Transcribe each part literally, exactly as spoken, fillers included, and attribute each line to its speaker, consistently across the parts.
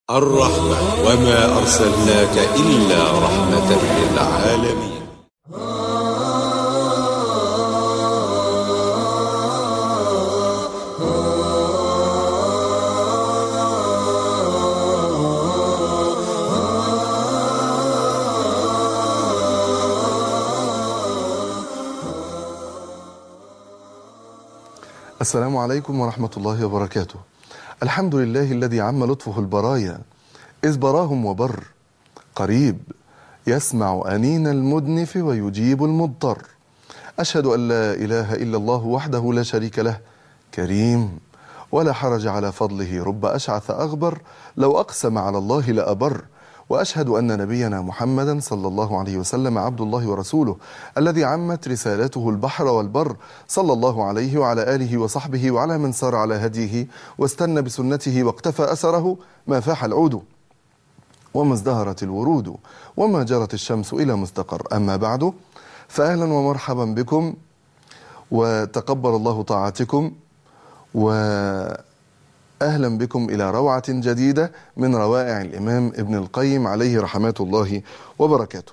Speaker 1: الرحمة وما أرسلناك إلا رحمة للعالمين.
Speaker 2: السلام عليكم ورحمة الله وبركاته. الحمد لله الذي عم لطفه البرايا إذ براهم وبر، قريب يسمع أنين المدنف ويجيب المضطر. أشهد أن لا إله إلا الله وحده لا شريك له، كريم ولا حرج على فضله، رب أشعث أغبر لو أقسم على الله لأبر. وأشهد أن نبينا محمدا صلى الله عليه وسلم عبد الله ورسوله الذي عمت رسالته البحر والبر، صلى الله عليه وعلى آله وصحبه وعلى من سار على هديه واستنى بسنته واقتفى أثره، ما فاح العود وما ازدهرت الورود وما جرت الشمس إلى مستقر. أما بعد، فأهلا ومرحبا بكم، وتقبل الله طاعتكم، وأهلا بكم إلى روعة جديدة من روائع الإمام ابن القيم عليه رحمات الله وبركاته.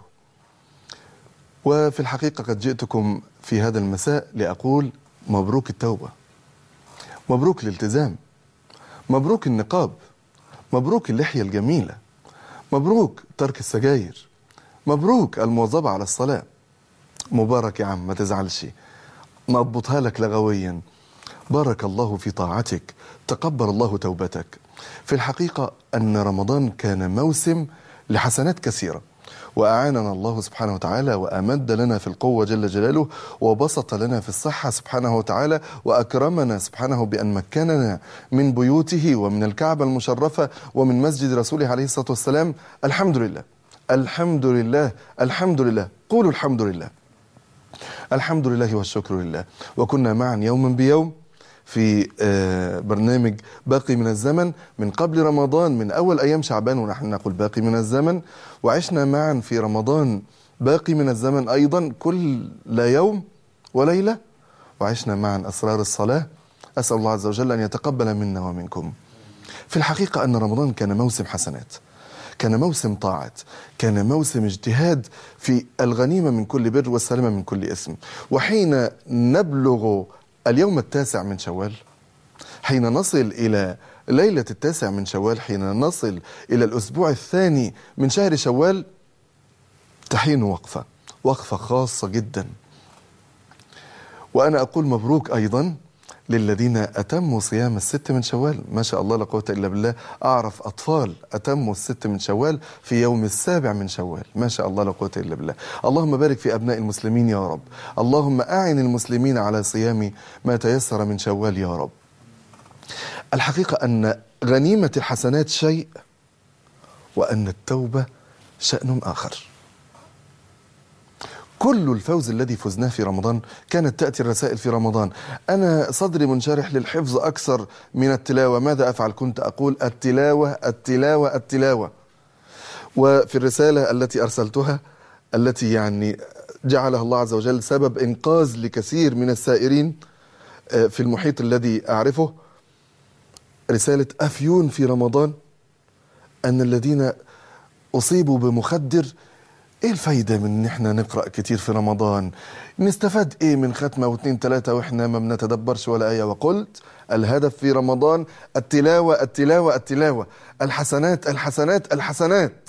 Speaker 2: وفي الحقيقة قد جئتكم في هذا المساء لأقول مبروك التوبة، مبروك الالتزام، مبروك النقاب، مبروك اللحية الجميلة، مبروك ترك السجاير، مبروك المواظبة على الصلاة. مبارك يا عم، ما تزعلش، نضبطها لك لغويا. بارك الله في طاعتك، تقبل الله توبتك. في الحقيقة أن رمضان كان موسم لحسنات كثيرة، وأعاننا الله سبحانه وتعالى وأمد لنا في القوة جل جلاله، وبسط لنا في الصحة سبحانه وتعالى، وأكرمنا سبحانه بأن مكننا من بيوته ومن الكعبة المشرفة ومن مسجد رسوله عليه الصلاة والسلام. الحمد لله، الحمد لله، الحمد لله. قولوا الحمد لله. الحمد لله والشكر لله. وكنا معا يوما بيوم في برنامج باقي من الزمن من قبل رمضان، من أول أيام شعبان ونحن نقول باقي من الزمن، وعشنا معا في رمضان باقي من الزمن أيضا كل يوم وليلة، وعشنا معا أسرار الصلاة. أسأل الله عز وجل أن يتقبل منا ومنكم. في الحقيقة أن رمضان كان موسم حسنات، كان موسم طاعات، كان موسم اجتهاد في الغنيمة من كل بر والسلامة من كل إثم. وحين نبلغ اليوم التاسع من شوال، حين نصل إلى ليلة التاسع من شوال، حين نصل إلى الأسبوع الثاني من شهر شوال، تحين وقفة، وقفة خاصة جدا. وأنا أقول مبروك أيضا للذين أتموا صيام الست من شوال. ما شاء الله لا قوة إلا بالله، أعرف أطفال أتموا الست من شوال في يوم السابع من شوال. ما شاء الله لا قوة إلا بالله. اللهم بارك في أبناء المسلمين يا رب. اللهم أعن المسلمين على صيام ما تيسر من شوال يا رب. الحقيقة أن غنيمة الحسنات شيء، وأن التوبة شأن آخر. كل الفوز الذي فزناه في رمضان كانت تأتي الرسائل في رمضان: أنا صدري منشرح للحفظ أكثر من التلاوة، ماذا أفعل؟ كنت أقول التلاوة التلاوة التلاوة. وفي الرسالة التي أرسلتها، التي يعني جعلها الله عز وجل سبب إنقاذ لكثير من السائرين في المحيط الذي أعرفه، رسالة أفيون في رمضان، أن الذين أصيبوا بمخدر، ايه الفايدة من ان احنا نقرأ كتير في رمضان؟ نستفاد ايه من ختمة واثنين ثلاثة واحنا ما بنتدبرش ولا آية؟ وقلت الهدف في رمضان التلاوة التلاوة التلاوة، الحسنات الحسنات الحسنات.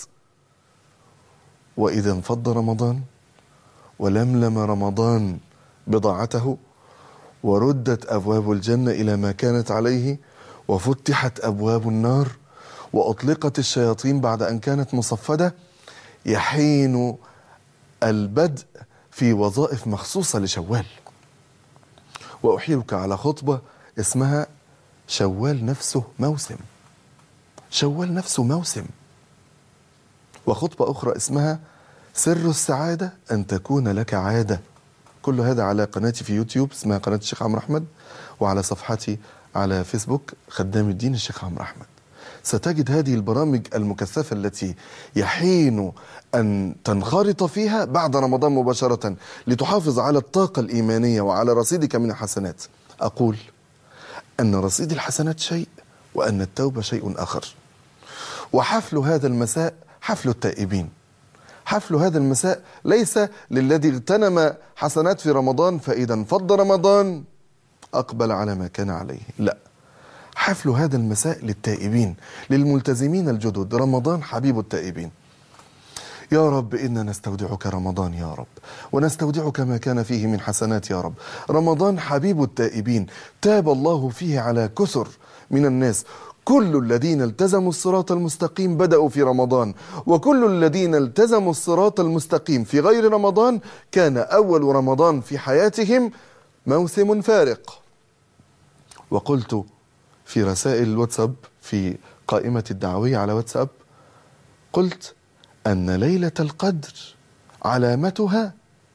Speaker 2: وإذا انفض رمضان ولملم رمضان بضاعته، وردت أبواب الجنة إلى ما كانت عليه، وفتحت أبواب النار، وأطلقت الشياطين بعد أن كانت مصفدة، يحين البدء في وظائف مخصوصة لشوال. وأحيلك على خطبة اسمها شوال نفسه موسم، شوال نفسه موسم. وخطبة أخرى اسمها سر السعادة أن تكون لك عادة. كل هذا على قناتي في يوتيوب اسمها قناة الشيخ عمرو أحمد، وعلى صفحتي على فيسبوك خدام الدين الشيخ عمرو أحمد. ستجد هذه البرامج المكثفة التي يحين أن تنخرط فيها بعد رمضان مباشرة لتحافظ على الطاقة الإيمانية وعلى رصيدك من الحسنات. أقول أن رصيد الحسنات شيء، وأن التوبة شيء آخر. وحفل هذا المساء حفل التائبين. حفل هذا المساء ليس للذي اغتنم حسنات في رمضان فإذا انفض رمضان أقبل على ما كان عليه، لا، حفل هذا المساء للتائبين، للملتزمين الجدد. رمضان حبيب التائبين. يا رب إنا نستودعك رمضان يا رب، ونستودعك ما كان فيه من حسنات يا رب. رمضان حبيب التائبين، تاب الله فيه على كثر من الناس. كل الذين التزموا الصراط المستقيم بدأوا في رمضان، وكل الذين التزموا الصراط المستقيم في غير رمضان كان أول رمضان في حياتهم موسم فارق. وقلت في رسائل الواتساب في قائمة الدعوية على واتساب، قلت أن ليلة القدر علامتها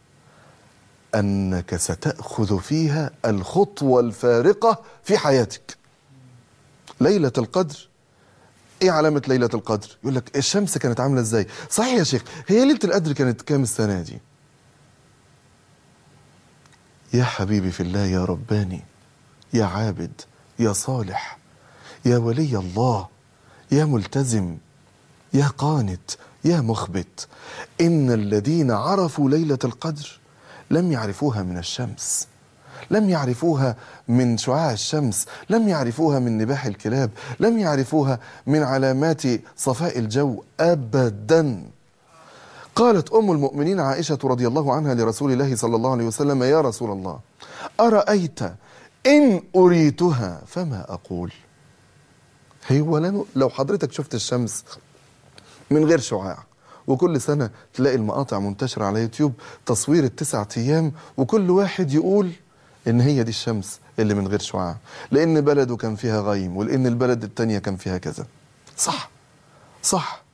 Speaker 2: أنك ستأخذ فيها الخطوة الفارقة في حياتك. ليلة القدر، ايه علامة ليلة القدر؟ يقول لك الشمس كانت عاملة ازاي؟ صحيح يا شيخ، هي ليلة القدر كانت كام السنة دي؟ يا حبيبي في الله، يا رباني، يا عابد، يا صالح، يا ولي الله، يا ملتزم، يا قانت، يا مخبت، إن الذين عرفوا ليلة القدر لم يعرفوها من الشمس، لم يعرفوها من شعاع الشمس، لم يعرفوها من نباح الكلاب، لم يعرفوها من علامات صفاء الجو أبدا. قالت أم المؤمنين عائشة رضي الله عنها لرسول الله صلى الله عليه وسلم: يا رسول الله، أرأيت إن أريتها فما أقول؟ هي لو حضرتك شفت الشمس من غير شعاع، وكل سنة تلاقي المقاطع منتشرة على يوتيوب تصوير التسعة أيام، وكل واحد يقول إن هي دي الشمس اللي من غير شعاع، لأن بلده كان فيها غيم، ولأن البلد التانية كان فيها كذا. صح صح،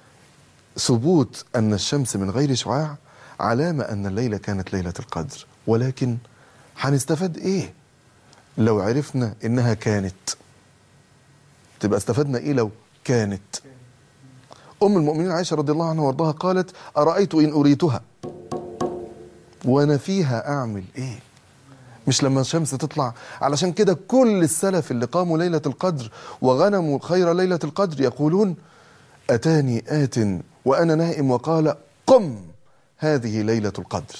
Speaker 2: ثبوت أن الشمس من غير شعاع علامة أن الليلة كانت ليلة القدر. ولكن هنستفاد إيه لو عرفنا إنها كانت؟ تبقى استفدنا إيه لو كانت؟ أم المؤمنين عائشة رضي الله عنها وارضاها قالت: أرأيت إن أريتها، وأنا فيها أعمل إيه؟ مش لما الشمس تطلع. علشان كده كل السلف اللي قاموا ليلة القدر وغنموا خير ليلة القدر يقولون: أتاني آت وأنا نائم وقال: قم، هذه ليلة القدر.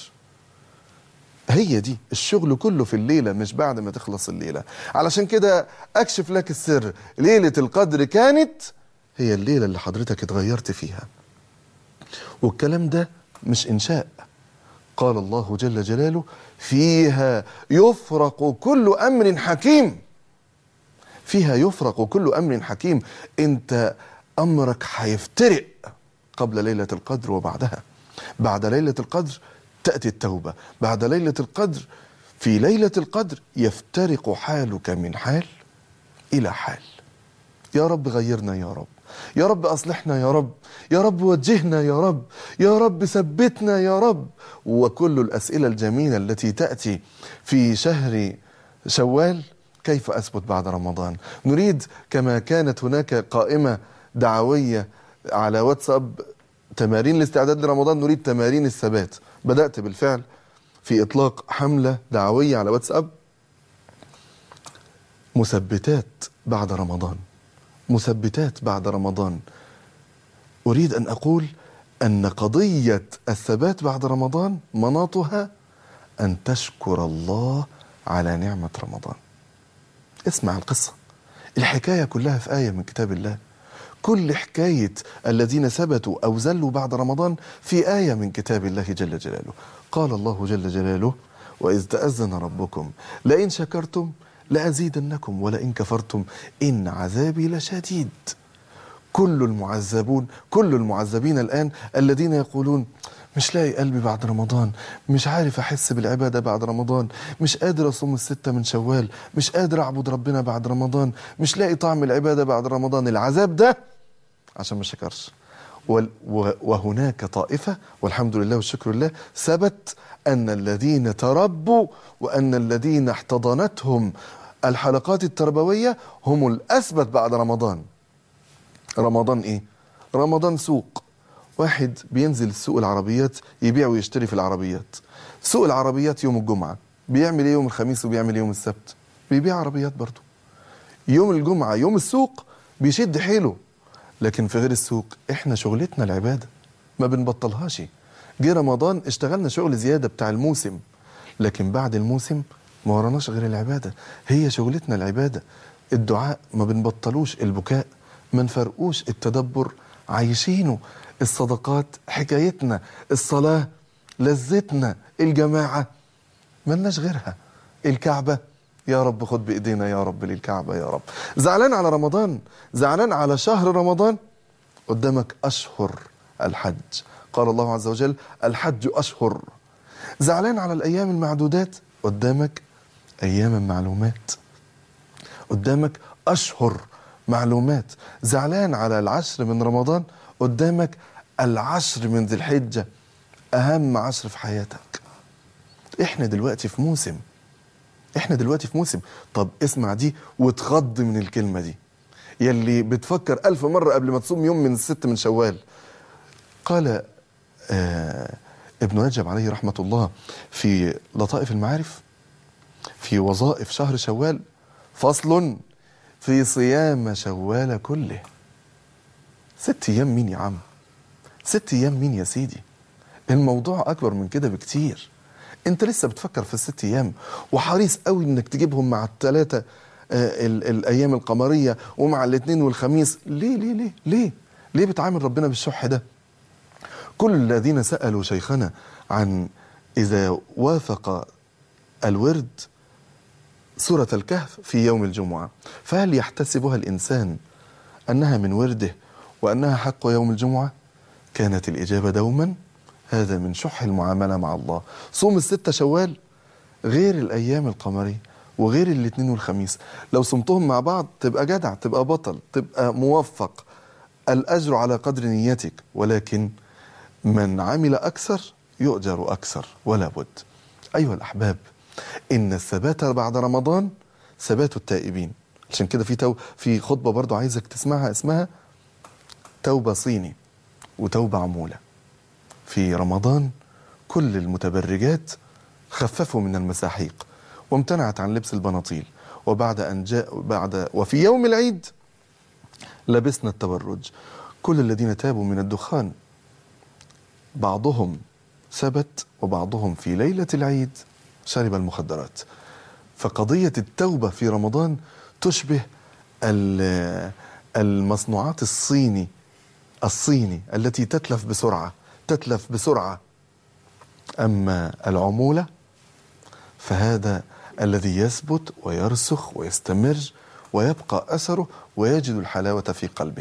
Speaker 2: هي دي الشغل كله في الليلة، مش بعد ما تخلص الليلة. علشان كده أكشف لك السر، ليلة القدر كانت هي الليلة اللي حضرتك اتغيرت فيها. والكلام ده مش إنشاء. قال الله جل جلاله: فيها يفرق كل أمر حكيم. فيها يفرق كل أمر حكيم. انت أمرك هيفترق قبل ليلة القدر وبعدها. بعد ليلة القدر تأتي التوبة. بعد ليلة القدر، في ليلة القدر يفترق حالك من حال إلى حال. يا رب غيرنا يا رب، يا رب أصلحنا يا رب، يا رب وجهنا يا رب، يا رب ثبتنا يا رب. وكل الأسئلة الجميلة التي تأتي في شهر شوال: كيف أثبت بعد رمضان؟ نريد كما كانت هناك قائمة دعوية على واتساب تمارين الاستعداد لرمضان، نريد تمارين الثبات. بدأت بالفعل في إطلاق حملة دعوية على واتساب: مثبتات بعد رمضان، مثبتات بعد رمضان. أريد أن أقول أن قضية الثبات بعد رمضان مناطها أن تشكر الله على نعمة رمضان. اسمع القصة، الحكاية كلها في آية من كتاب الله. كل حكاية الذين ثبتوا أو زلوا بعد رمضان في آية من كتاب الله جل جلاله. قال الله جل جلاله: وإذ تأذن ربكم لئن شكرتم لأزيدنكم ولئن كفرتم إن عذابي لشديد. كل المعذبون، كل المعذبين الآن الذين يقولون: مش لاقي قلبي بعد رمضان، مش عارف أحس بالعبادة بعد رمضان، مش قادر أصوم الستة من شوال، مش قادر أعبد ربنا بعد رمضان، مش لاقي طعم العبادة بعد رمضان. العذاب ده عشان ما شكرش. وهناك طائفة والحمد لله والشكر لله ثبت أن الذين تربوا وأن الذين احتضنتهم الحلقات التربوية هم الأثبت بعد رمضان. رمضان إيه؟ رمضان سوق. واحد بينزل سوق العربيات يبيع ويشتري في العربيات. سوق العربيات يوم الجمعة بيعمل ايه يوم الخميس وبيعمل يوم السبت؟ بيبيع عربيات برضو. يوم الجمعة يوم السوق بيشد حيله، لكن في غير السوق احنا شغلتنا العبادة ما بنبطلهاش. جه رمضان اشتغلنا شغل زيادة بتاع الموسم، لكن بعد الموسم ما وراناش غير العبادة. هي شغلتنا العبادة. الدعاء ما بنبطلوش، البكاء ما نفرقوش، التدبر عايشينه، الصدقات حكايتنا، الصلاة لذتنا، الجماعة ملناش غيرها، الكعبة يا رب خد بإيدينا يا رب للكعبة يا رب. زعلان على رمضان، زعلان على شهر رمضان، قدامك أشهر الحج، قال الله عز وجل الحج أشهر. زعلان على الأيام المعدودات، قدامك أيام معلومات، قدامك أشهر معلومات. زعلان على العشر من رمضان، قدامك العشر من ذي الحجة، أهم عشر في حياتك. إحنا دلوقتي في موسم، إحنا دلوقتي في موسم. طب اسمع دي وتخض من الكلمة دي، يلي بتفكر ألف مرة قبل ما تصوم يوم من الست من شوال. قال آه ابن رجب عليه رحمة الله في لطائف المعارف في وظائف شهر شوال: فصل في صيام شوال كله. ست ايام مين يا عم؟ ست ايام مين يا سيدي؟ الموضوع اكبر من كده بكتير. انت لسه بتفكر في الست ايام وحريص قوي انك تجيبهم مع الثلاثة آه الايام القمرية ومع الاثنين والخميس. ليه ليه ليه ليه ليه بتعامل ربنا بالشح ده؟ كل الذين سألوا شيخنا عن إذا وافق الورد سورة الكهف في يوم الجمعة فهل يحتسبها الإنسان أنها من ورده وأنها حق يوم الجمعة؟ كانت الإجابة دوما هذا من شح المعاملة مع الله. صوم الستة شوال غير الأيام القمرية وغير الاثنين والخميس، لو صمتهم مع بعض تبقى جدع، تبقى بطل، تبقى موفق، الأجر على قدر نيتك. ولكن من عمل أكثر يؤجر أكثر ولا بد. أيها الأحباب، إن الثبات بعد رمضان ثبات التائبين. عشان كده في تو في خطبة برضو عايزك تسمعها اسمها توبة صيني وتوبة عمولة. في رمضان كل المتبرجات خففوا من المساحيق وامتنعت عن لبس البناطيل، وبعد أن جاء بعد وفي يوم العيد لبسنا التبرج. كل الذين تابوا من الدخان بعضهم ثبت وبعضهم في ليلة العيد شرب المخدرات. فقضية التوبة في رمضان تشبه المصنوعات الصيني الصيني التي تتلف بسرعة تتلف بسرعة. أما العمولة فهذا الذي يثبت ويرسخ ويستمر ويبقى أثره ويجد الحلاوة في قلبه.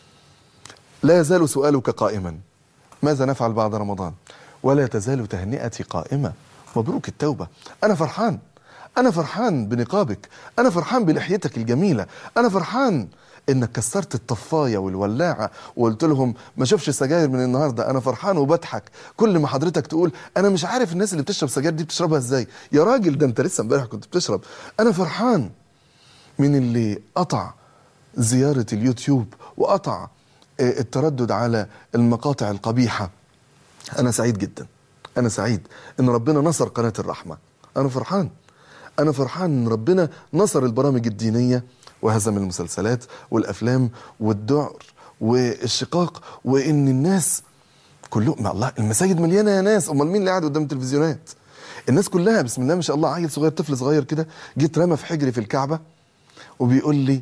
Speaker 2: لا يزال سؤالك قائما: ماذا نفعل بعد رمضان؟ ولا تزال تهنئتي قائمة. مبروك التوبة. أنا فرحان، أنا فرحان بنقابك، أنا فرحان بلحيتك الجميلة، أنا فرحان إنك كسرت الطفاية والولاعة وقلت لهم ما شوفش سجاير من النهاردة. أنا فرحان وبضحك كل ما حضرتك تقول أنا مش عارف الناس اللي بتشرب سجاير دي بتشربها إزاي. يا راجل ده أنت لسه امبارح كنت بتشرب. أنا فرحان من اللي قطع زيارة اليوتيوب وقطع التردد على المقاطع القبيحة. أنا سعيد جدا، أنا سعيد إن ربنا نصر قناة الرحمة. أنا فرحان، أنا فرحان إن ربنا نصر البرامج الدينية وهزم المسلسلات والأفلام والدعر والشقاق، وإن الناس كلهم مع الله المساجد مليانة يا ناس. أمال مين اللي قاعد قدام التلفزيونات؟ الناس كلها بسم الله ما شاء الله. عيل صغير، طفل صغير كده، جيت رمى في حجري في الكعبة وبيقول لي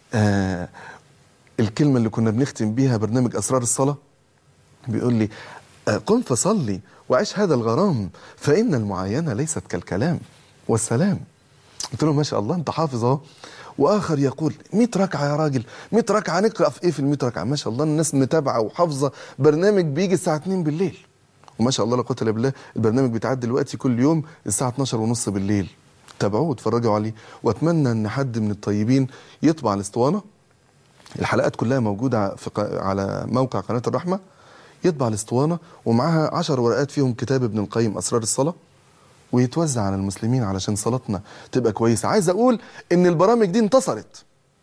Speaker 2: آه الكلمة اللي كنا بنختم بيها برنامج أسرار الصلاة، بيقول لي قم فصلي وعيش هذا الغرام فإن المعاينة ليست كالكلام والسلام. قلت له ما شاء الله أنت حافظ اهو. وآخر يقول مئة ركعة يا راجل، مئة ركعة نقرأ في إيه في المئة ركعة؟ ما شاء الله الناس متابعة وحافظة برنامج بيجي الساعة اتنين بالليل، وما شاء الله لا قوة إلا بالله البرنامج بيتعاد دلوقتي كل يوم الساعة اتناشر ونص بالليل. تابعوه واتفرجوا عليه. وأتمنى أن حد من الطيبين يطبع الاسطوانة، الحلقات كلها موجودة في على موقع قناة الرحمة، يطبع الاسطوانة ومعها عشر ورقات فيهم كتاب ابن القيم أسرار الصلاة، ويتوزع على المسلمين علشان صلاتنا تبقى كويسة. عايز أقول إن البرامج دي انتصرت،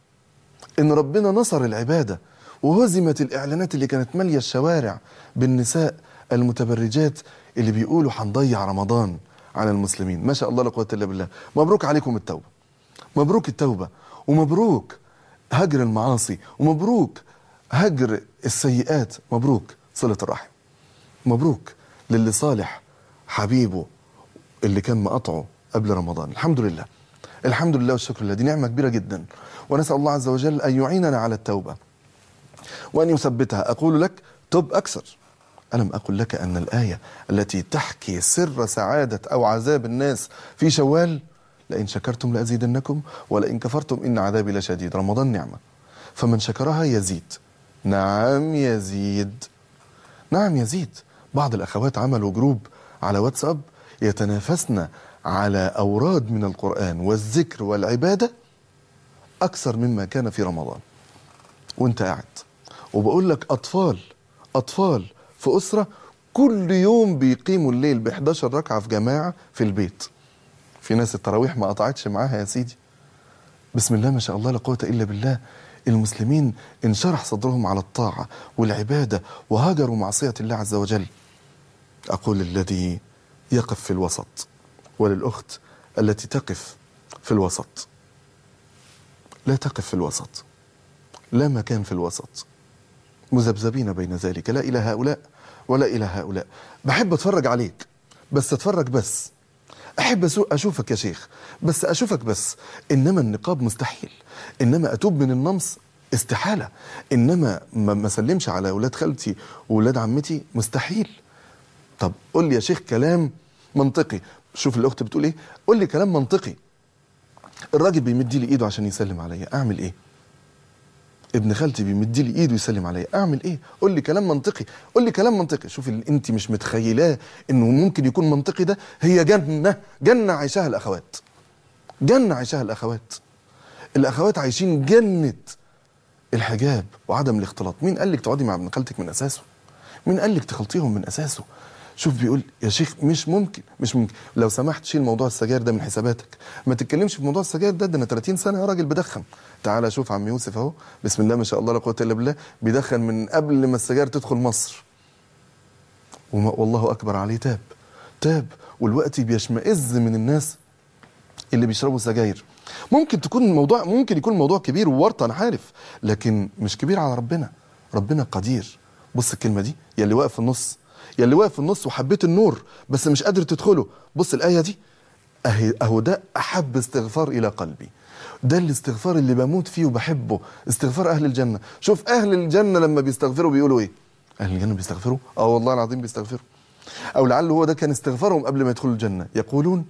Speaker 2: إن ربنا نصر العبادة وهزمت الإعلانات اللي كانت مالية الشوارع بالنساء المتبرجات اللي بيقولوا هنضيع رمضان على المسلمين. ما شاء الله لا قوة إلا بالله. مبروك عليكم التوبة، مبروك التوبة، ومبروك هجر المعاصي، ومبروك هجر السيئات، مبروك صلة الرحم، مبروك للي صالح حبيبه اللي كان مقاطعه قبل رمضان. الحمد لله، الحمد لله والشكر لله، دي نعمة كبيرة جدا، ونسأل الله عز وجل أن يعيننا على التوبة وأن يثبتها. أقول لك تب أكثر. ألم أقل لك أن الآية التي تحكي سر سعادة أو عذاب الناس في شوال، لئن شكرتم لأزيدنكم ولئن كفرتم إن عذابي لشديد. رمضان نعمة، فمن شكرها يزيد. نعم يزيد، نعم يزيد. بعض الأخوات عملوا جروب على واتساب يتنافسن على أوراد من القرآن والذكر والعبادة أكثر مما كان في رمضان. وانت قاعد وبقول لك أطفال أطفال في أسرة كل يوم بيقيموا الليل ب إحدى عشرة ركعة في جماعة في البيت. في ناس التراويح ما قطعتش معاها يا سيدي. بسم الله ما شاء الله لا قوة إلا بالله. المسلمين انشرح صدرهم على الطاعة والعبادة وهاجروا معصية الله عز وجل. أقول الذي يقف في الوسط وللأخت التي تقف في الوسط، لا تقف في الوسط، لا مكان في الوسط، مذبذبين بين ذلك، لا إلى هؤلاء ولا إلى هؤلاء. بحب أتفرج عليك بس أتفرج بس، أحب أشوفك يا شيخ بس أشوفك بس، إنما النقاب مستحيل، إنما أتوب من النمص استحالة، إنما ما سلمش على أولاد خالتي وأولاد عمتي مستحيل. طب قول لي يا شيخ كلام منطقي. شوف الأخت بتقول إيه، قول لي كلام منطقي. الراجل بيمد لي إيده عشان يسلم عليا، أعمل إيه؟ ابن خالتي بيمد لي ايده يسلم عليا، اعمل ايه؟ قول لي كلام منطقي، قول لي كلام منطقي. شوف اللي انت مش متخيلاه انه ممكن يكون منطقي، ده هي جنه، جنه عايشاها الاخوات، جنه عايشاها الاخوات. الاخوات عايشين جنه الحجاب وعدم الاختلاط. مين قال لك تقعدي مع ابن خالتك من اساسه؟ مين قال لك تخلطيهم من اساسه؟ شوف بيقول يا شيخ مش ممكن، مش ممكن. لو سمحت شيل موضوع السجاير ده من حساباتك، ما تتكلمش في موضوع السجاير ده، ده انا ثلاثين سنه يا راجل بدخن. تعالى شوف عم يوسف اهو، بسم الله ما شاء الله لا قوه الا بالله، بيدخن من قبل ما السجاير تدخل مصر، والله اكبر عليه، تاب تاب والوقت بيشمئز من الناس اللي بيشربوا سجاير. ممكن تكون الموضوع، ممكن يكون الموضوع كبير وورطه، انا عارف، لكن مش كبير على ربنا. ربنا قدير. بص الكلمه دي يا اللي واقف في النص، يا اللي واقف في النص وحبيت النور بس مش قادر تدخله، بص الآية دي أهي، أهو ده أحب استغفار إلى قلبي، ده الاستغفار اللي بموت فيه وبحبه، استغفار أهل الجنة. شوف أهل الجنة لما بيستغفروا بيقولوا إيه؟ أهل الجنة بيستغفروا؟ آه والله العظيم بيستغفروا، أو لعله هو ده كان استغفارهم قبل ما يدخلوا الجنة. يقولون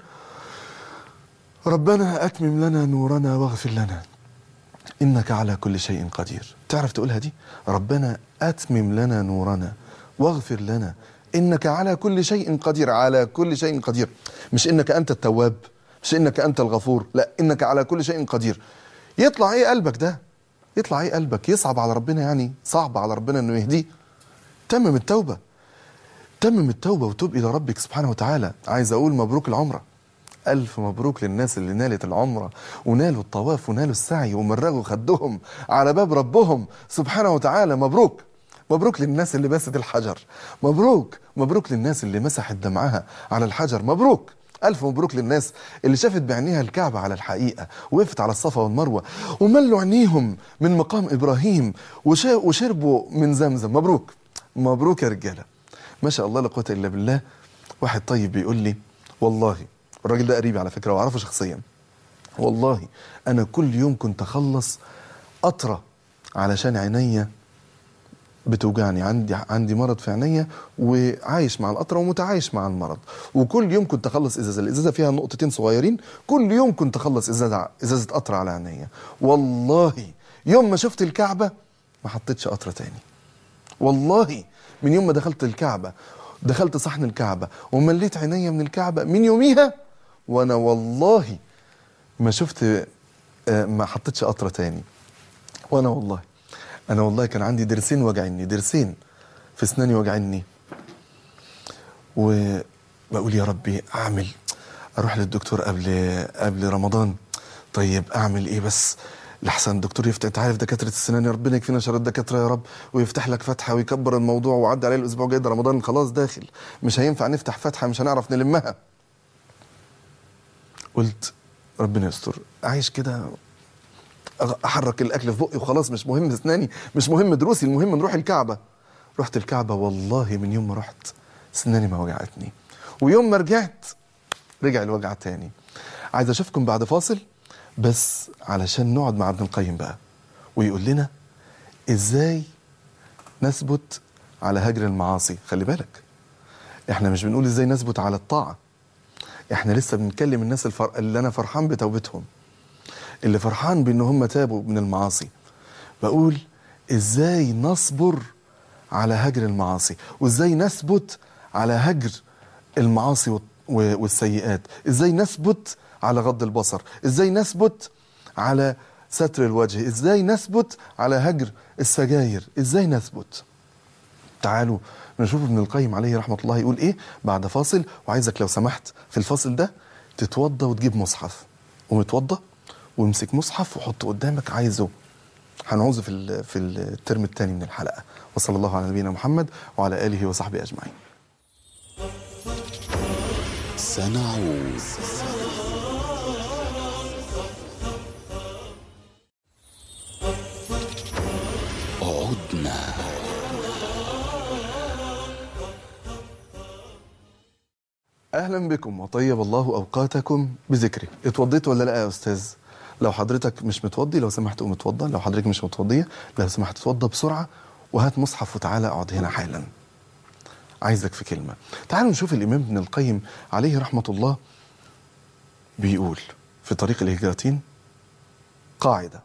Speaker 2: ربنا أتمم لنا نورنا واغفر لنا إنك على كل شيء قدير. تعرف تقولها دي؟ ربنا أتمم لنا نورنا واغفر لنا إنك على كل شيء قدير. على كل شيء قدير، مش إنك أنت التواب، مش إنك أنت الغفور، لا، إنك على كل شيء قدير. يطلع إيه قلبك ده؟ يطلع إيه قلبك؟ يصعب على ربنا يعني؟ صعب على ربنا إنه يهديه؟ تمم التوبة، تمم التوبة وتوب إلى ربك سبحانه وتعالى. عايز أقول مبروك العمرة، ألف مبروك للناس اللي نالت العمرة ونالوا الطواف ونالوا السعي ومرغوا خدهم على باب ربهم سبحانه وتعالى. مبروك، مبروك للناس اللي باست الحجر، مبروك، مبروك للناس اللي مسحت دمعها على الحجر، مبروك، ألف مبروك للناس اللي شافت بعينيها الكعبة على الحقيقة، وقفت على الصفا والمروة وملوا عينيهم من مقام إبراهيم وشربوا من زمزم. مبروك، مبروك يا رجالة، ما شاء الله لا قوة إلا بالله. واحد طيب بيقول لي والله، الراجل ده قريبي على فكرة وأعرفه شخصيا، والله أنا كل يوم كنت أخلص قطرة علشان عينيا بتوجعني، عندي عندي مرض في عينيا وعايش مع القطره ومتعايش مع المرض، وكل يوم كنت اخلص ازازه، الازازه فيها نقطتين صغيرين، كل يوم كنت اخلص ازازه ازازه قطره على عينيا. والله يوم ما شفت الكعبه ما حطيتش قطره تاني، والله من يوم ما دخلت الكعبه، دخلت صحن الكعبه ومليت عينيا من الكعبه، من يوميها وانا والله ما شفت، ما حطيتش قطره تاني. وانا والله انا والله كان عندي ضرسين وجعني، ضرسين في اسناني وجعني، وبقول يا ربي اعمل، اروح للدكتور قبل قبل رمضان، طيب اعمل ايه بس لحسن الدكتور يفتح، انت عارف دكاتره السنان، يا ربنا يكفينا شر الدكاتره يا رب، ويفتح لك فتحه ويكبر الموضوع، وعدى عليه الاسبوع الجاي ده رمضان خلاص داخل، مش هينفع نفتح فتحه مش هنعرف نلمها. قلت ربنا يستر، عايش كده احرك الاكل في بقي وخلاص، مش مهم اسناني، مش مهم دروسي، المهم نروح الكعبه. رحت الكعبه، والله من يوم ما رحت اسناني ما وجعتني، ويوم ما رجعت رجع الوجع تاني. عايز اشوفكم بعد فاصل، بس علشان نقعد مع ابن القيم بقى ويقول لنا ازاي نثبت على هجر المعاصي. خلي بالك، احنا مش بنقول ازاي نثبت على الطاعه، احنا لسه بنتكلم الناس الفر... اللي انا فرحان بتوبتهم، اللي فرحان بان هم تابوا من المعاصي. بقول ازاي نصبر على هجر المعاصي، وازاي نثبت على هجر المعاصي و- و- والسيئات، ازاي نثبت على غض البصر، ازاي نثبت على ستر الوجه، ازاي نثبت على هجر السجاير، ازاي نثبت. تعالوا نشوف ابن القيم عليه رحمة الله يقول ايه بعد فاصل. وعايزك لو سمحت في الفاصل ده تتوضى وتجيب مصحف، ومتوضى وامسك مصحف وحطه قدامك، عايزه هنعوزه في ال- في الترم الثاني من الحلقة. وصلى الله على نبينا محمد وعلى آله وصحبه أجمعين.
Speaker 1: سنعود. عدنا.
Speaker 2: اهلا بكم وطيب الله اوقاتكم بذكره. اتوضيت ولا لا يا استاذ؟ لو حضرتك مش متوضي لو سمحت قوم اتوضى، لو حضرتك مش متوضيه لو سمحت اتوضى بسرعه وهات مصحف وتعالى اقعد هنا حالا. عايزك في كلمه. تعالوا نشوف الامام ابن القيم عليه رحمه الله بيقول في طريق الهجرتين قاعده: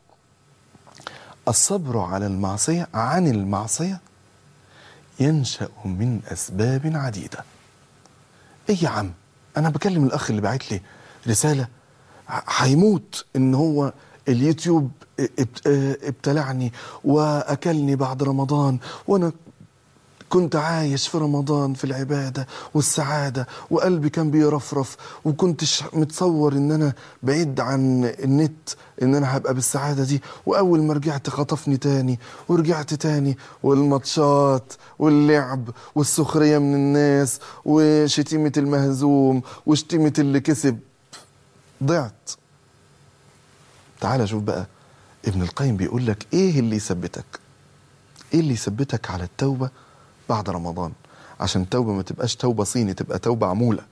Speaker 2: الصبر على المعصيه عن المعصيه ينشأ من اسباب عديده. ايه يا عم، انا بكلم الاخ اللي باعت لي رساله هيموت ان هو اليوتيوب ابت- ابتلعني واكلني بعد رمضان، وانا كنت عايش في رمضان في العبادة والسعادة وقلبي كان بيرفرف، وكنت متصور ان انا بعيد عن النت ان انا هبقى بالسعادة دي، واول ما رجعت خطفني تاني ورجعت تاني، والماتشات واللعب والسخرية من الناس وشتيمة المهزوم وشتيمة اللي كسب، ضعت. تعال شوف بقى ابن القيم بيقول لك ايه اللي يثبتك، ايه اللي يثبتك على التوبة بعد رمضان، عشان التوبة ما تبقاش توبة صيني، تبقى توبة عمولة.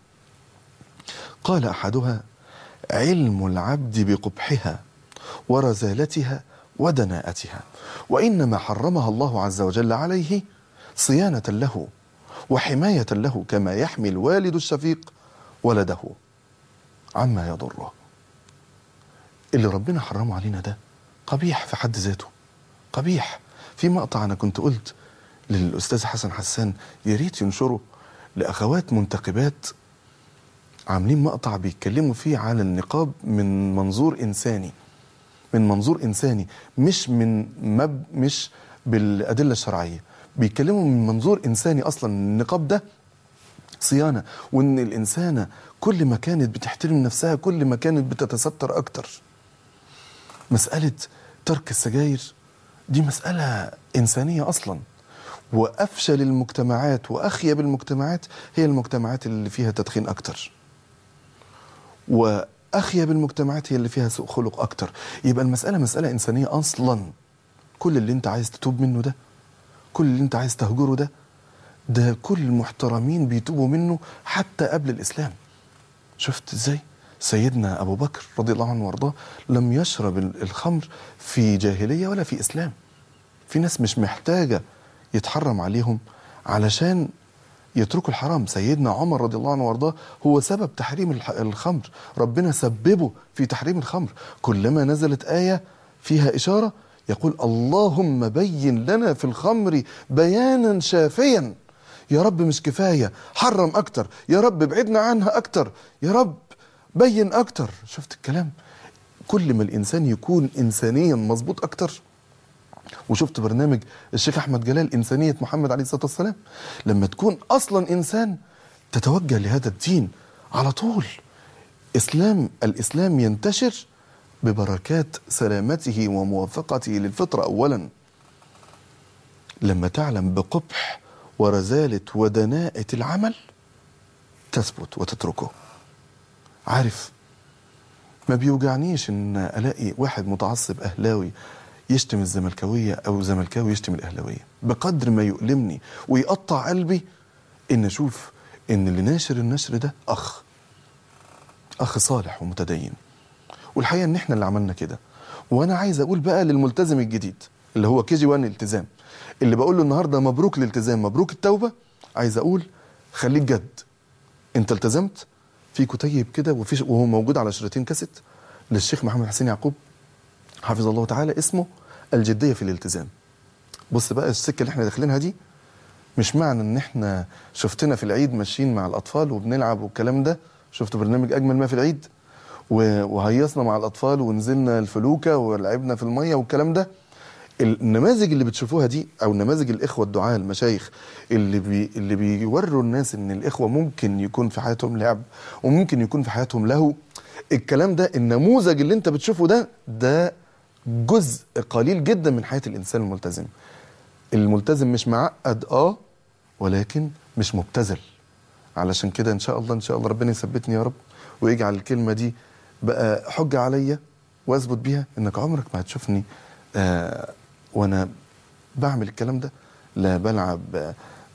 Speaker 2: قال أحدها: علم العبد بقبحها ورزالتها ودناءتها، وإنما حرمها الله عز وجل عليه صيانة له وحماية له، كما يحمي الوالد الشفيق ولده عما يضره. اللي ربنا حرمه علينا ده قبيح في حد ذاته، قبيح. في مقطع أنا كنت قلت للأستاذ حسن حسان يا ريت ينشره لأخوات منتقبات، عاملين مقطع بيتكلموا فيه على النقاب من منظور إنساني، من منظور إنساني، مش من مب مش بالأدلة الشرعية، بيتكلموا من منظور إنساني. أصلا النقاب ده صيانة، وإن الإنسانة كل ما كانت بتحترم نفسها كل ما كانت بتتستر أكتر. مسألة ترك السجاير دي مسألة إنسانية أصلا، وأفشل المجتمعات وأخيب المجتمعات هي المجتمعات اللي فيها تدخين أكتر، وأخيب المجتمعات هي اللي فيها سوء خلق أكتر. يبقى المسألة مسألة إنسانية أصلا. كل اللي أنت عايز تتوب منه ده، كل اللي أنت عايز تهجره ده، ده كل المحترمين بيتوبوا منه حتى قبل الإسلام. شفت إزاي؟ سيدنا أبو بكر رضي الله عنه وارضاه لم يشرب الخمر في جاهلية ولا في إسلام. في ناس مش محتاجة يتحرم عليهم علشان يتركوا الحرام. سيدنا عمر رضي الله عنه وارضاه هو سبب تحريم الخمر، ربنا سببه في تحريم الخمر. كلما نزلت آية فيها إشارة يقول: اللهم بين لنا في الخمر بيانا شافيا. يا رب مش كفاية، حرم أكتر، يا رب ابعدنا عنها أكتر، يا رب بين أكتر. شفت الكلام؟ كل ما الإنسان يكون إنسانيا مظبوط أكتر. وشفت برنامج الشيخ أحمد جلال إنسانية محمد عليه الصلاة والسلام، لما تكون أصلا إنسان تتوجه لهذا الدين على طول. إسلام الإسلام ينتشر ببركات سلامته وموافقته للفطرة أولا. لما تعلم بقبح ورزالة ودناءة العمل تثبت وتتركه. عارف ما بيوجعنيش ان الاقي واحد متعصب اهلاوي يشتم الزملكاويه او زملكاوي يشتم الاهلاويه، بقدر ما يؤلمني ويقطع قلبي ان اشوف ان اللي ناشر النشر ده اخ اخ صالح ومتدين. والحقيقه ان احنا اللي عملنا كده. وانا عايز اقول بقى للملتزم الجديد اللي هو كي جي واحد التزام، اللي بقول له النهارده مبروك الالتزام مبروك التوبه، عايز اقول خليك جد. انت التزمت، في كتيب كده وفي وهو موجود على شريطين كاسيت للشيخ محمد حسين يعقوب حفظه الله تعالى، اسمه الجديه في الالتزام. بص بقى السكه اللي احنا داخلينها دي، مش معنى ان احنا شفتنا في العيد ماشيين مع الاطفال وبنلعب والكلام ده، شفتوا برنامج اجمل ما في العيد وهيصنا مع الاطفال ونزلنا الفلوكه ولعبنا في الميه والكلام ده. النماذج اللي بتشوفوها دي او نماذج الاخوه الدعاة المشايخ اللي بي اللي بيوروا الناس ان الاخوه ممكن يكون في حياتهم لعب وممكن يكون في حياتهم لهو، الكلام ده النموذج اللي انت بتشوفه ده ده جزء قليل جدا من حياه الانسان الملتزم. الملتزم مش معقد اه ولكن مش مبتذل. علشان كده ان شاء الله ان شاء الله ربنا يثبتني يا رب ويجعل الكلمه دي بقى حجه عليا واثبت بيها، انك عمرك ما هتشوفني آه وانا بعمل الكلام ده، لا بلعب آه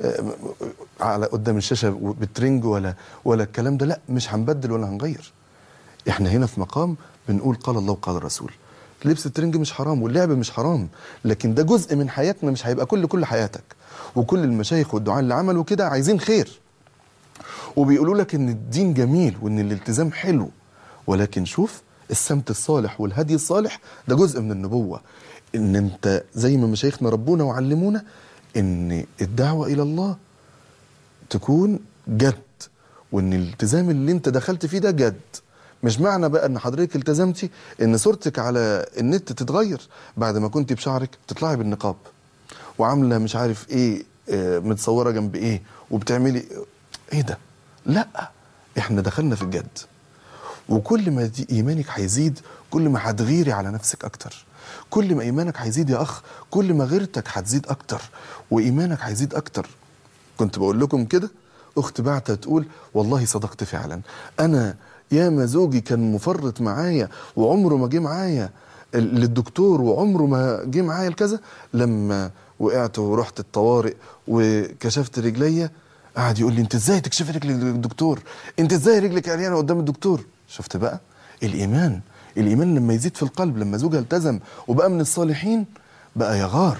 Speaker 2: على قدام الشاشه بالترنج ولا ولا الكلام ده، لا مش هنبدل ولا هنغير. احنا هنا في مقام بنقول قال الله وقال الرسول. لبس الترنج مش حرام واللعب مش حرام، لكن ده جزء من حياتنا، مش هيبقى كل كل حياتك. وكل المشايخ والدعاء اللي عملوا كده عايزين خير وبيقولوا لك ان الدين جميل وان الالتزام حلو، ولكن شوف السمت الصالح والهدي الصالح ده جزء من النبوة. ان انت زي ما مشايخنا ربونا وعلمونا ان الدعوة الى الله تكون جد، وان الالتزام اللي انت دخلت فيه ده جد. مش معنى بقى ان حضرتك التزمتي ان صورتك على النت تتغير بعد ما كنت بشعرك تطلعي بالنقاب وعامله مش عارف ايه اه متصوره جنب ايه وبتعملي ايه ده. لا احنا دخلنا في الجد، وكل ما دي ايمانك هيزيد كل ما هتغيري على نفسك اكتر. كل ما ايمانك هيزيد يا اخ كل ما غيرتك هتزيد اكتر وايمانك هيزيد اكتر. كنت بقول لكم كده، اخت بعتها تقول والله صدقت فعلا، انا ياما زوجي كان مفرط معايا وعمره ما جه معايا للدكتور وعمره ما جه معايا لكذا، لما وقعت ورحت الطوارئ وكشفت رجليا قعد يقول لي انت ازاي تكشفي رجلك للدكتور، انت ازاي رجلك عريانه قدام الدكتور. شفت بقى الايمان، الايمان لما يزيد في القلب، لما زوجها التزم وبقى من الصالحين بقى يغار.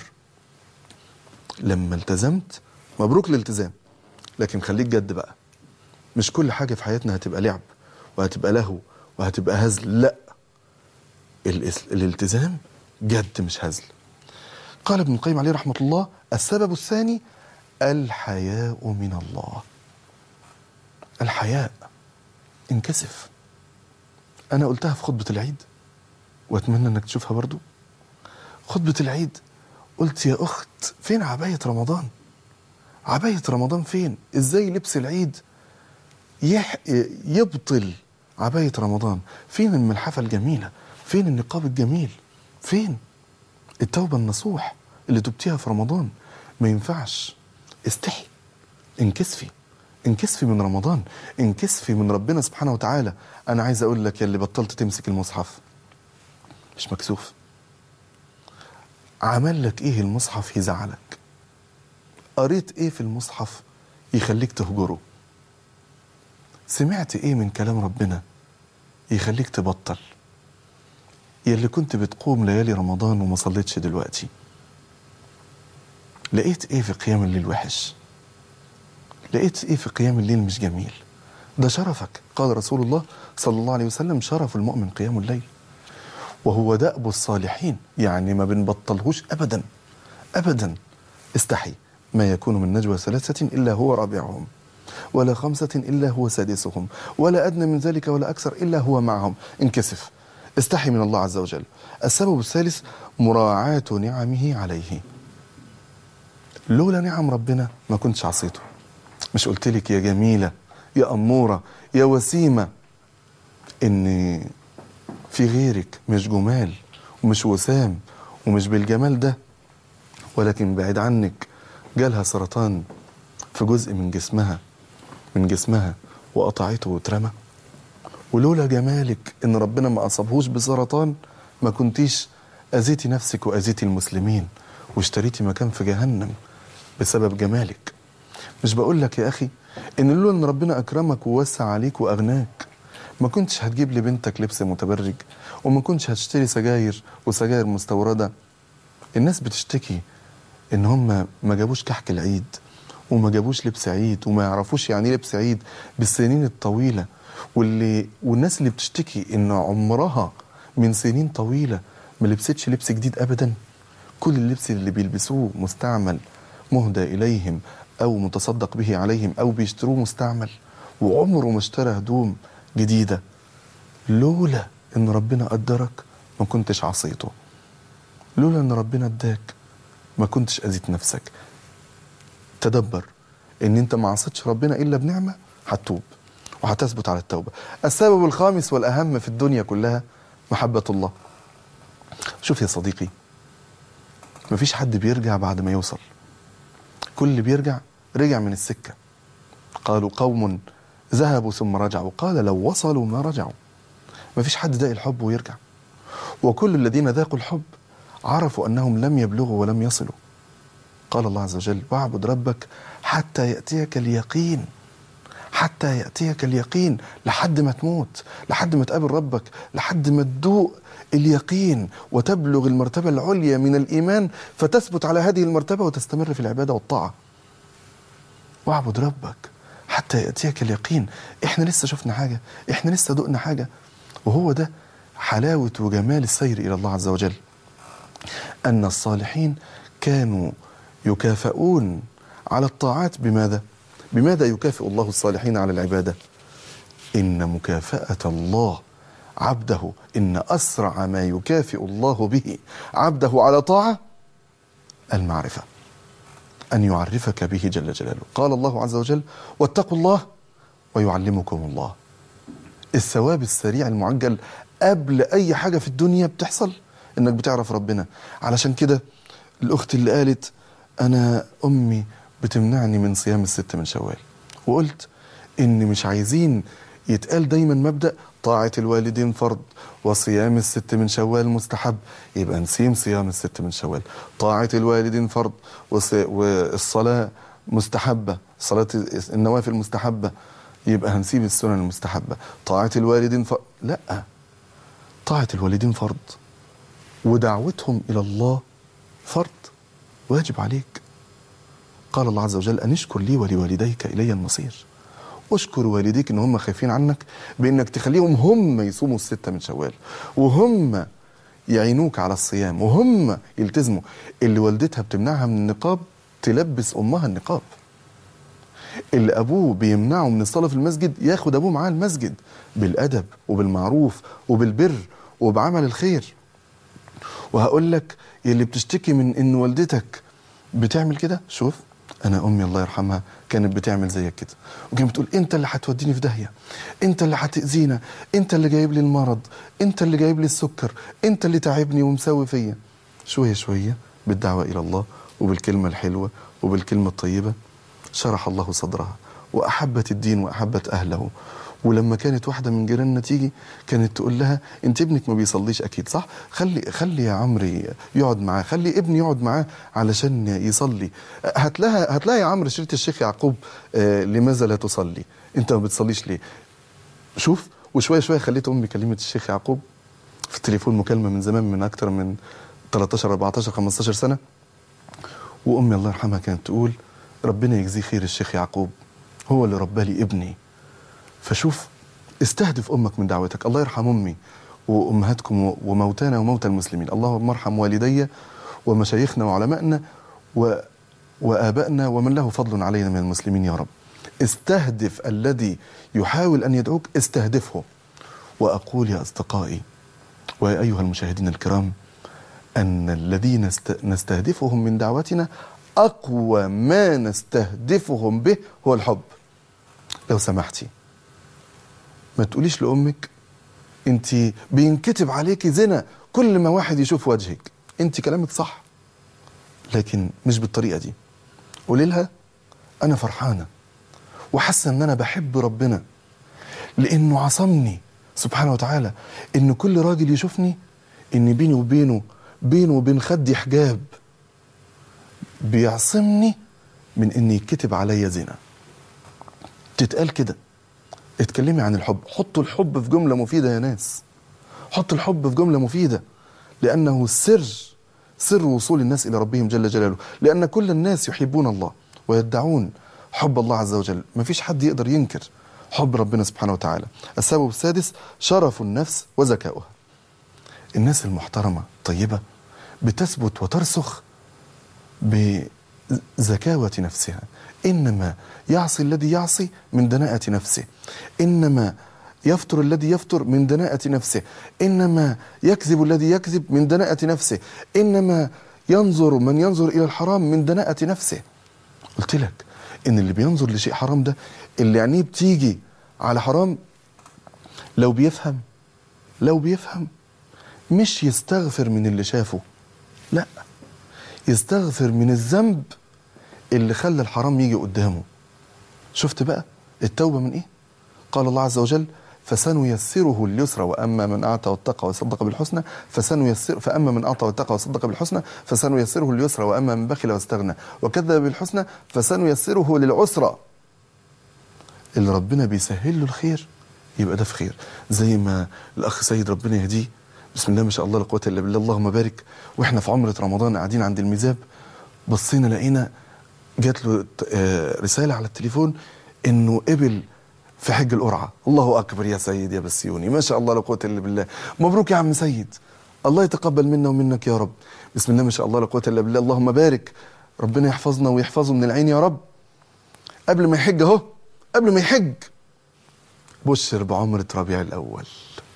Speaker 2: لما التزمت مبروك الالتزام، لكن خليك جد بقى. مش كل حاجه في حياتنا هتبقى لعب وهتبقى لهو وهتبقى هزل، لا الالتزام جد مش هزل. قال ابن القيم عليه رحمه الله السبب الثاني الحياء من الله. الحياء انكسف. انا قلتها في خطبة العيد واتمنى انك تشوفها برضو. خطبة العيد قلت يا اخت فين عباية رمضان؟ عباية رمضان فين؟ ازاي لبس العيد يح... يبطل عباية رمضان؟ فين الملحفة الجميلة؟ فين النقاب الجميل؟ فين التوبة النصوح اللي تبتيها في رمضان؟ ما ينفعش. استحي، انكسفي، انكسفي من رمضان، انكسفي من ربنا سبحانه وتعالى. انا عايز اقول لك يا اللي بطلت تمسك المصحف مش مكسوف. عمل لك ايه المصحف يزعلك؟ قريت ايه في المصحف يخليك تهجره؟ سمعت ايه من كلام ربنا يخليك تبطل؟ يا اللي كنت بتقوم ليالي رمضان وما صليتش دلوقتي، لقيت ايه في قيام الليل وحش؟ لقيت ايه في قيام الليل مش جميل؟ ده شرفك. قال رسول الله صلى الله عليه وسلم شرف المؤمن قيام الليل، وهو دأب الصالحين، يعني ما بنبطلهوش ابدا ابدا. استحي، ما يكون من نجوى ثلاثة الا هو رابعهم ولا خمسة الا هو سادسهم ولا ادنى من ذلك ولا اكثر الا هو معهم. انكسف، استحي من الله عز وجل. السبب الثالث مراعاة نعمه عليه. لولا نعم ربنا ما كنتش عصيته. مش قلت لك يا جميلة يا أمورة يا وسيمة إن في غيرك مش جمال ومش وسام ومش بالجمال ده، ولكن بعيد عنك جالها سرطان في جزء من جسمها من جسمها وقطعته واترمى؟ ولولا جمالك ان ربنا ما اصابهوش بسرطان ما كنتيش اذيتي نفسك واذيتي المسلمين واشتريتي مكان في جهنم بسبب جمالك. مش بقول لك يا اخي ان لولا ان ربنا اكرمك ووسع عليك واغناك ما كنتش هتجيب لبنتك لبس متبرج، وما كنتش هتشتري سجاير وسجاير مستورده. الناس بتشتكي ان هم ما جابوش كحك العيد وما جابوش لبس عيد وما يعرفوش يعني ايه لبس عيد بالسنين الطويله، واللي والناس اللي بتشتكي ان عمرها من سنين طويله ما لبستش لبس جديد ابدا. كل اللبس اللي بيلبسوه مستعمل مهدى اليهم او متصدق به عليهم او بيشتروه مستعمل، وعمره ما اشترى هدوم جديده. لولا ان ربنا قدرك ما كنتش عصيته، لولا ان ربنا اداك ما كنتش اذيت نفسك. تدبر ان انت ما عصيتش ربنا الا بنعمه، هتتوب وهتثبت على التوبه. السبب الخامس والاهم في الدنيا كلها محبه الله. شوف يا صديقي، مفيش حد بيرجع بعد ما يوصل، كل اللي بيرجع رجع من السكه. قالوا قوم ذهبوا ثم رجعوا قال لو وصلوا ما رجعوا. مفيش حد داق الحب ويرجع، وكل الذين ذاقوا الحب عرفوا انهم لم يبلغوا ولم يصلوا. قال الله عز وجل واعبد ربك حتى يأتيك اليقين، حتى يأتيك اليقين، لحد ما تموت، لحد ما تقابل ربك، لحد ما تدوق اليقين وتبلغ المرتبة العليا من الإيمان فتثبت على هذه المرتبة وتستمر في العبادة والطاعة. واعبد ربك حتى يأتيك اليقين. احنا لسه شفنا حاجة، احنا لسه دقنا حاجة، وهو ده حلاوة وجمال السير إلى الله عز وجل. أن الصالحين كانوا يكافئون على الطاعات بماذا؟ بماذا يكافئ الله الصالحين على العبادة؟ إن مكافأة الله عبده، إن أسرع ما يكافئ الله به عبده على طاعة المعرفة، أن يعرفك به جل جلاله. قال الله عز وجل واتقوا الله ويعلمكم الله. الثواب السريع المعجل قبل أي حاجة في الدنيا بتحصل إنك بتعرف ربنا. علشان كده الأخت اللي قالت أنا أمي بتمنعني من صيام الست من شوال، وقلت إن مش عايزين يتقال دايما مبدأ طاعة الوالدين فرض وصيام الست من شوال مستحب، يبقى نسيم صيام الست من شوال. طاعة الوالدين فرض والصلاة مستحبة، صلاة النوافل مستحبة، يبقى هنسيب السنن المستحبة. طاعة الوالدين فرض، لا، طاعة الوالدين فرض ودعوتهم إلى الله فرض واجب عليك. قال الله عز وجل أن اشكر لي ولوالديك إلي المصير. اشكر والديك ان هم خايفين عنك بانك تخليهم هم يصوموا الستة من شوال، وهم يعينوك على الصيام، وهم يلتزموا. اللي والدتها بتمنعها من النقاب تلبس امها النقاب. اللي ابوه بيمنعه من الصلاة في المسجد ياخد ابوه معاه المسجد بالادب وبالمعروف وبالبر وبعمل الخير. وهقول لك اللي بتشتكي من ان والدتك بتعمل كده، شوف انا امي الله يرحمها كانت بتعمل زيك كده، وكانت بتقول انت اللي هتوديني في داهيه، انت اللي هتاذينا، انت اللي جايب لي المرض، انت اللي جايب لي السكر، انت اللي تعبني ومساوي فيا. شويه شويه بالدعوه الى الله وبالكلمه الحلوه وبالكلمه الطيبه شرح الله صدرها واحبت الدين واحبت اهله. ولما كانت واحده من جيراننا تيجي كانت تقول لها انت ابنك ما بيصليش اكيد صح، خلي خلي يا عمري يقعد معاه، خلي ابني يقعد معاه علشان يصلي. هات لها هات لها يا عمرو شريط الشيخ يعقوب آه لماذا لا تصلي، انت ما بتصليش ليه. شوف، وشويه شويه خليت امي كلمه الشيخ يعقوب في التليفون، مكالمه من زمان من اكتر من تلتاشر اربعتاشر خمستاشر سنه. وامي الله يرحمها كانت تقول ربنا يجزيه خير الشيخ يعقوب، هو اللي ربى لي ابني. فشوف، استهدف امك من دعوتك. الله يرحم امي وامهاتكم وموتانا وموتى المسلمين. اللهم ارحم والدي ومشايخنا وعلمائنا و... وابائنا ومن له فضل علينا من المسلمين يا رب. استهدف الذي يحاول ان يدعوك، استهدفه. واقول يا اصدقائي ويا ايها المشاهدين الكرام ان الذين است... نستهدفهم من دعوتنا اقوى ما نستهدفهم به هو الحب. لو سمحتي ما تقوليش لأمك انت بينكتب عليكي زنا كل ما واحد يشوف وجهك. انت كلامك صح لكن مش بالطريقة دي. قولي لها انا فرحانة وحاسة ان انا بحب ربنا لانه عصمني سبحانه وتعالى إن كل راجل يشوفني إن بيني وبينه بينه وبين خدي حجاب بيعصمني من إن يتكتب عليا زنا. تتقال كده، اتكلمي عن الحب، حطوا الحب في جملة مفيدة يا ناس، حطوا الحب في جملة مفيدة، لأنه سر سر وصول الناس إلى ربهم جل جلاله، لأن كل الناس يحبون الله ويدعون حب الله عز وجل، ما فيش حد يقدر ينكر حب ربنا سبحانه وتعالى. السبب السادس شرف النفس وذكاؤها. الناس المحترمة طيبة بتثبت وترسخ بذكاوة نفسها، إنما يعصي الذي يعصي من دناءة نفسه، إنما يفتر الذي يفتر من دناءة نفسه، إنما يكذب الذي يكذب من دناءة نفسه، إنما ينظر من ينظر إلى الحرام من دناءة نفسه. قلت لك إن اللي بينظر لشيء حرام ده اللي عينيه بتيجي على حرام، لو بيفهم لو بيفهم مش يستغفر من اللي شافه، لا، يستغفر من الذنب اللي خلى الحرام يجي قدامه. شفت بقى التوبة من إيه؟ قال الله عز وجل فسنيسره اليسرى وأما من أعطى واتقى وصدق بالحسنى فسنيسر فأما من أعطى واتقى وصدق بالحسنى فسنيسره اليسرى وأما من بخل واستغنى وكذب بالحسنى فسنيسره للعسرى. اللي ربنا بيسهل له الخير يبقى ده في خير، زي ما الأخ سيد ربنا يهديه، بسم الله ما شاء الله لا قوة إلا بالله، اللهم بارك، وإحنا في عمرة رمضان قاعدين عند الميزاب، بصينا لقينا جات له رسالة على التليفون إنه قبل في حج القرعة. الله أكبر يا سيد يا بسيوني، ما شاء الله لا قوة إلا بالله، مبروك يا عم سيد، الله يتقبل منا ومنك يا رب، بسم الله ما شاء الله لا قوة إلا بالله، اللهم بارك، ربنا يحفظنا ويحفظه من العين يا رب. قبل ما يحج أهو، قبل ما يحج بشر بعمرة ربيع الأول.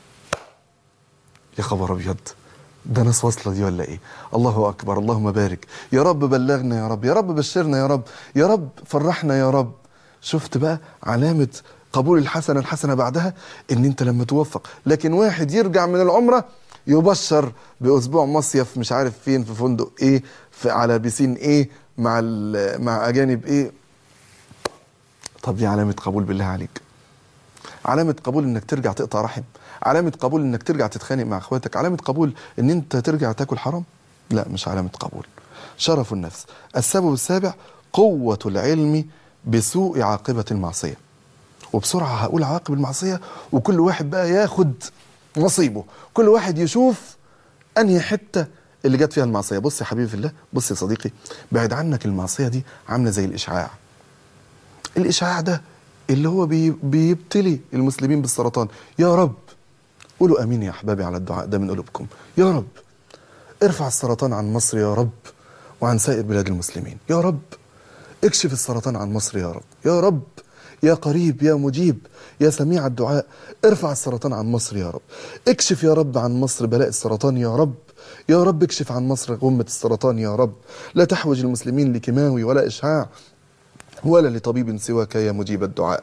Speaker 2: يا خبر أبيض، ده ناس واصلة دي ولا إيه؟ الله أكبر، اللهم بارك، يا رب بلغنا يا رب، يا رب بشرنا يا رب، يا رب فرحنا يا رب. شفت بقى علامة قبول الحسنة الحسنة بعدها ان انت لما توفق. لكن واحد يرجع من العمرة يبشر باسبوع مصيف مش عارف فين، في فندق ايه، في على بيسين ايه، مع مع اجانب ايه. طب دي علامة قبول بالله عليك؟ علامة قبول انك ترجع تقطع رحم؟ علامة قبول انك ترجع تتخانق مع اخواتك؟ علامة قبول ان انت ترجع تاكل حرام؟ لا، مش علامة قبول. شرف النفس. السبب السابع قوة العلم بسوء عاقبة المعصية. وبسرعة هقول عواقب المعصية، وكل واحد بقى ياخد نصيبه، كل واحد يشوف أنهي حتة اللي جت فيها المعصية. بص يا حبيبي في الله، بص يا صديقي، بعد عنك المعصية دي عاملة زي الإشعاع. الإشعاع ده اللي هو بي بيبتلي المسلمين بالسرطان. يا رب قولوا أمين يا أحبابي على الدعاء ده من قلوبكم، يا رب ارفع السرطان عن مصر يا رب وعن سائر بلاد المسلمين، يا رب اكشف السرطان عن مصر يا رب، يا رب يا قريب يا مجيب يا سميع الدعاء، ارفع السرطان عن مصر يا رب، اكشف يا رب عن مصر بلاء السرطان يا رب، يا رب اكشف عن مصر غمة السرطان يا رب، لا تحوج المسلمين لكيماوي ولا إشعاع ولا لطبيب سواك يا مجيب الدعاء.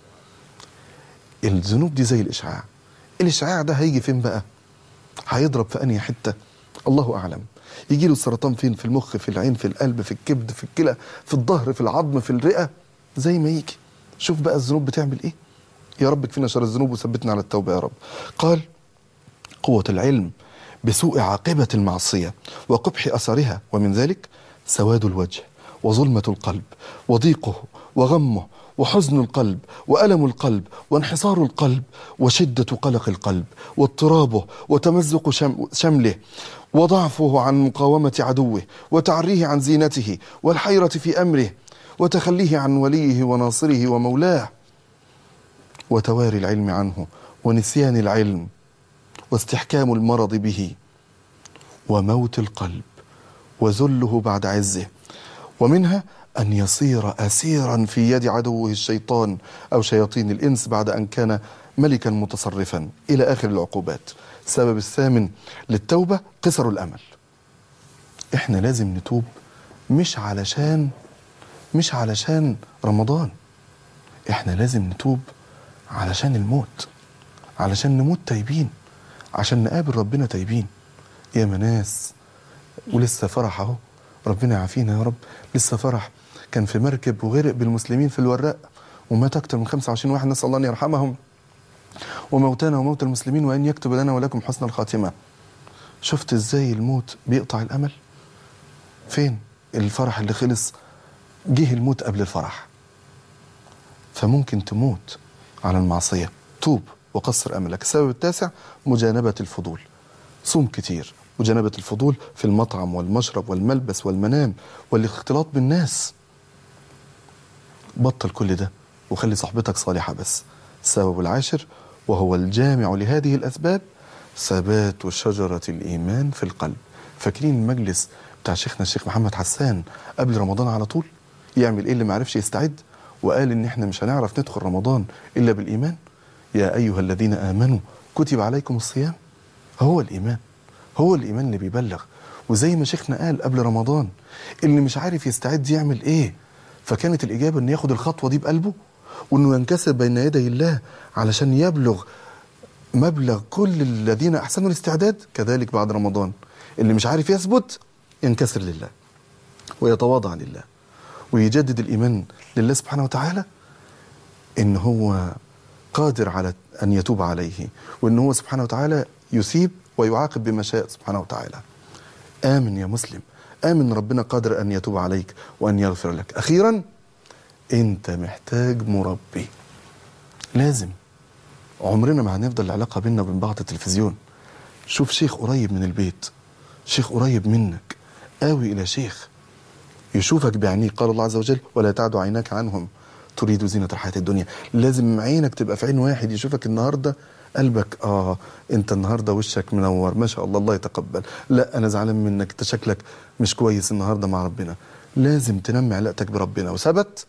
Speaker 2: الذنوب دي زي الإشعاع. الإشعاع ده هيجي فين بقى؟ هيضرب في أنهي حتة؟ الله أعلم. يجي له السرطان فين؟ في المخ، في العين، في القلب، في الكبد، في الكلى، في الظهر، في العظم، في الرئة، زي ما يجي. شوف بقى الذنوب بتعمل ايه. يا رب كفينا شر الذنوب وثبتنا على التوبة يا رب. قال قوة العلم بسوء عاقبة المعصية وقبح أثرها، ومن ذلك سواد الوجه وظلمة القلب وضيقه وغمه وحزن القلب وألم القلب وانحصار القلب وشدة قلق القلب واضطرابه وتمزق شمله وضعفه عن مقاومة عدوه وتعريه عن زينته والحيرة في أمره وتخليه عن وليه وناصره ومولاه وتواري العلم عنه ونسيان العلم واستحكام المرض به وموت القلب وذله بعد عزه. ومنها أن يصير أسيرا في يد عدوه الشيطان أو شياطين الإنس بعد أن كان ملكا متصرفا، إلى آخر العقوبات. السبب الثامن للتوبة قصر الأمل. إحنا لازم نتوب مش علشان مش علشان رمضان، إحنا لازم نتوب علشان الموت، علشان نموت تايبين، عشان نقابل ربنا تايبين. يا مناس ولسه فرح اهو، ربنا يعافينا يا رب. لسه فرح كان في مركب وغرق بالمسلمين في الوراق ومات اكتر من خمسة وعشرين واحد، نسأل الله ان يرحمهم وموتانا وموت المسلمين وأن يكتب لنا ولكم حسن الخاتمة. شفت ازاي الموت بيقطع الأمل؟ فين الفرح اللي خلص؟ جه الموت قبل الفرح. فممكن تموت على المعصية. توب وقصر أملك. السبب التاسع مجانبة الفضول. صوم كتير. مجانبة الفضول في المطعم والمشرب والملبس والمنام والاختلاط بالناس. بطل كل ده وخلي صحبتك صالحة بس. السبب العاشر وهو الجامع لهذه الأسباب ثبات شجرة الإيمان في القلب. فاكرين المجلس بتاع شيخنا الشيخ محمد حسان قبل رمضان على طول؟ يعمل إيه اللي ما عرفش يستعد وقال إن إحنا مش هنعرف ندخل رمضان إلا بالإيمان؟ يا أيها الذين آمنوا كتب عليكم الصيام. هو الإيمان، هو الإيمان اللي بيبلغ. وزي ما شيخنا قال قبل رمضان اللي مش عارف يستعد يعمل إيه؟ فكانت الإجابة إنه ياخد الخطوة دي بقلبه وإنه ينكسر بين يدي الله علشان يبلغ مبلغ كل الذين أحسنوا الاستعداد. كذلك بعد رمضان اللي مش عارف يثبت ينكسر لله ويتواضع لله ويجدد الإيمان لله سبحانه وتعالى إن هو قادر على أن يتوب عليه وإن هو سبحانه وتعالى يثيب ويعاقب بما شاء سبحانه وتعالى. آمن يا مسلم، آمن ربنا قادر أن يتوب عليك وأن يغفر لك. أخيرا أنت محتاج مربي. لازم. عمرنا ما هنفضل العلاقة بيننا وبين بعض التلفزيون. شوف شيخ قريب من البيت، شيخ قريب منك، آوي إلى شيخ يشوفك بعينيه. قال الله عز وجل ولا تعد عيناك عنهم تريد زينة الحياة الدنيا. لازم عينك تبقى في عين واحد يشوفك النهاردة قلبك آه أنت النهاردة وشك منور ما شاء الله الله يتقبل. لا أنا زعلان منك أنت شكلك مش كويس النهاردة مع ربنا. لازم تنمي علاقتك بربنا. وثبت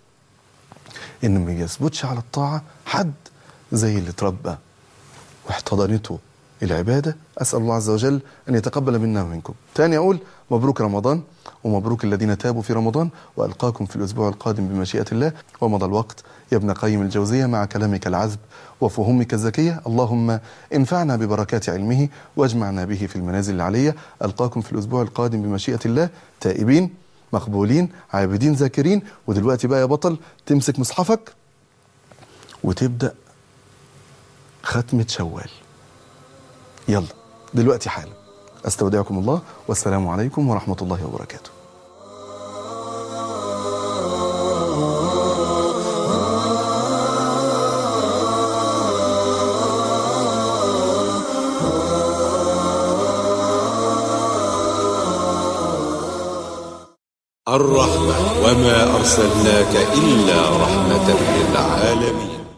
Speaker 2: إن ما يثبتش على الطاعة حد زي اللي تربى واحتضنته العبادة. أسأل الله عز وجل أن يتقبل منا ومنكم. تاني أقول مبروك رمضان ومبروك الذين تابوا في رمضان وألقاكم في الأسبوع القادم بمشيئة الله. ومضى الوقت يا ابن قيم الجوزية مع كلامك العذب وفهومك الزكية. اللهم انفعنا ببركات علمه واجمعنا به في المنازل العلية. ألقاكم في الأسبوع القادم بمشيئة الله تائبين مقبولين عابدين ذاكرين. ودلوقتي بقى يا بطل تمسك مصحفك وتبدأ ختمة شوال. يلا دلوقتي حالا. أستودعكم الله والسلام عليكم ورحمة الله وبركاته.
Speaker 1: الرحمة وما أرسلناك إلا رحمة للعالمين.